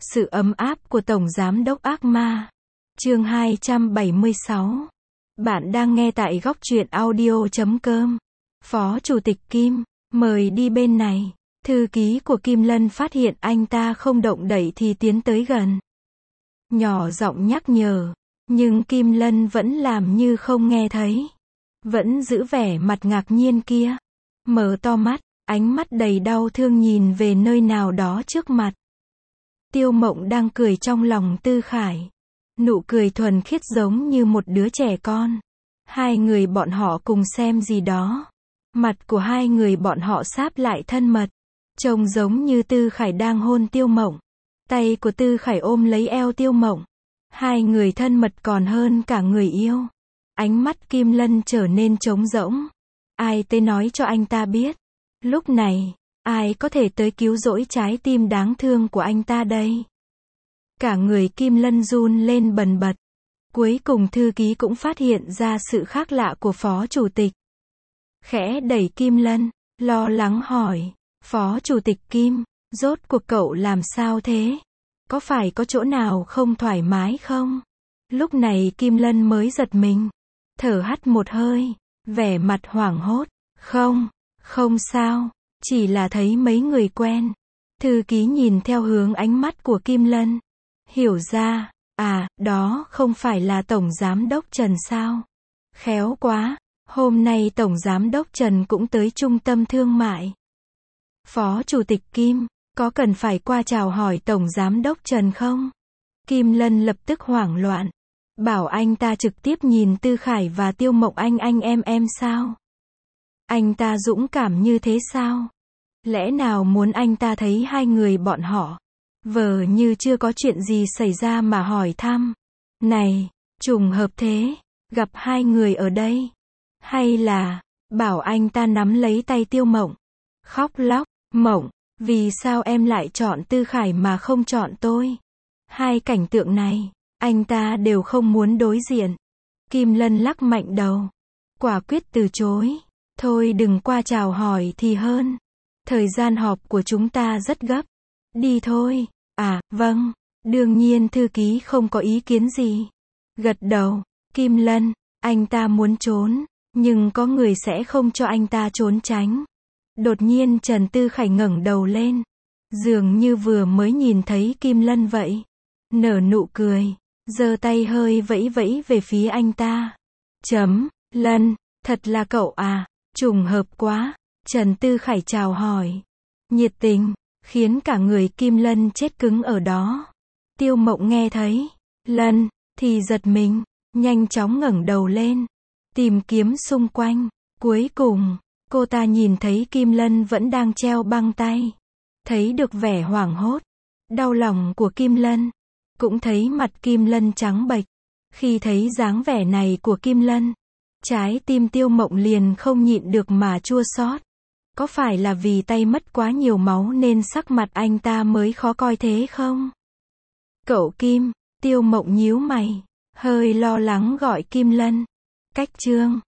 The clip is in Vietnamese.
Sự ấm áp của Tổng Giám đốc ác ma. Chương 276. Bạn đang nghe tại góc truyện audio.com. Phó Chủ tịch Kim, mời đi bên này. Thư ký của Kim Lân phát hiện anh ta không động đậy thì tiến tới gần. Nhỏ giọng nhắc nhở, nhưng Kim Lân vẫn làm như không nghe thấy. Vẫn giữ vẻ mặt ngạc nhiên kia. Mở to mắt, ánh mắt đầy đau thương nhìn về nơi nào đó trước mặt. Tiêu Mộng đang cười trong lòng Tư Khải. Nụ cười thuần khiết giống như một đứa trẻ con. Hai người bọn họ cùng xem gì đó. Mặt của hai người bọn họ sáp lại thân mật. Trông giống như Tư Khải đang hôn Tiêu Mộng. Tay của Tư Khải ôm lấy eo Tiêu Mộng. Hai người thân mật còn hơn cả người yêu. Ánh mắt Kim Lân trở nên trống rỗng. Ai tới nói cho anh ta biết. Lúc này, ai có thể tới cứu rỗi trái tim đáng thương của anh ta đây? Cả người Kim Lân run lên bần bật. Cuối cùng thư ký cũng phát hiện ra sự khác lạ của Phó Chủ tịch. Khẽ đẩy Kim Lân, lo lắng hỏi, Phó Chủ tịch Kim, rốt cuộc cậu làm sao thế? Có phải có chỗ nào không thoải mái không? Lúc này Kim Lân mới giật mình. Thở hắt một hơi, vẻ mặt hoảng hốt. Không sao, chỉ là thấy mấy người quen. Thư ký nhìn theo hướng ánh mắt của Kim Lân. Hiểu ra, đó không phải là Tổng Giám đốc Trần sao? Khéo quá, hôm nay Tổng Giám đốc Trần cũng tới trung tâm thương mại. Phó Chủ tịch Kim, có cần phải qua chào hỏi Tổng Giám đốc Trần không? Kim Lân lập tức hoảng loạn. Bảo anh ta trực tiếp nhìn Tư Khải và Tiêu Mộng anh em sao? Anh ta dũng cảm như thế sao? Lẽ nào muốn anh ta thấy hai người bọn họ vờ như chưa có chuyện gì xảy ra mà hỏi thăm? Này, trùng hợp thế, gặp hai người ở đây. Hay là, bảo anh ta nắm lấy tay Tiêu Mộng. Khóc lóc, Mộng, vì sao em lại chọn Tư Khải mà không chọn tôi? Hai cảnh tượng này, anh ta đều không muốn đối diện. Kim Lân lắc mạnh đầu. Quả quyết từ chối. Thôi đừng qua chào hỏi thì hơn. Thời gian họp của chúng ta rất gấp. Đi thôi. Vâng. Đương nhiên thư ký không có ý kiến gì. Gật đầu. Kim Lân, anh ta muốn trốn, nhưng có người sẽ không cho anh ta trốn tránh. Đột nhiên Trần Tư Khải ngẩng đầu lên. Dường như vừa mới nhìn thấy Kim Lân vậy. Nở nụ cười. Giơ tay hơi vẫy vẫy về phía anh ta. Lân, thật là cậu à? Trùng hợp quá. Trần Tư Khải chào hỏi. Nhiệt tình, khiến cả người Kim Lân chết cứng ở đó. Tiêu Mộng nghe thấy Lân, thì giật mình, nhanh chóng ngẩng đầu lên. Tìm kiếm xung quanh. Cuối cùng, cô ta nhìn thấy Kim Lân vẫn đang treo băng tay. Thấy được vẻ hoảng hốt, đau lòng của Kim Lân. Cũng thấy mặt Kim Lân trắng bệch. Khi thấy dáng vẻ này của Kim Lân, trái tim Tiêu Mộng liền không nhịn được mà chua xót. Có phải là vì tay mất quá nhiều máu nên sắc mặt anh ta mới khó coi thế không? Cậu Kim, Tiêu Mộng nhíu mày, hơi lo lắng gọi Kim Lân. Cách Trương,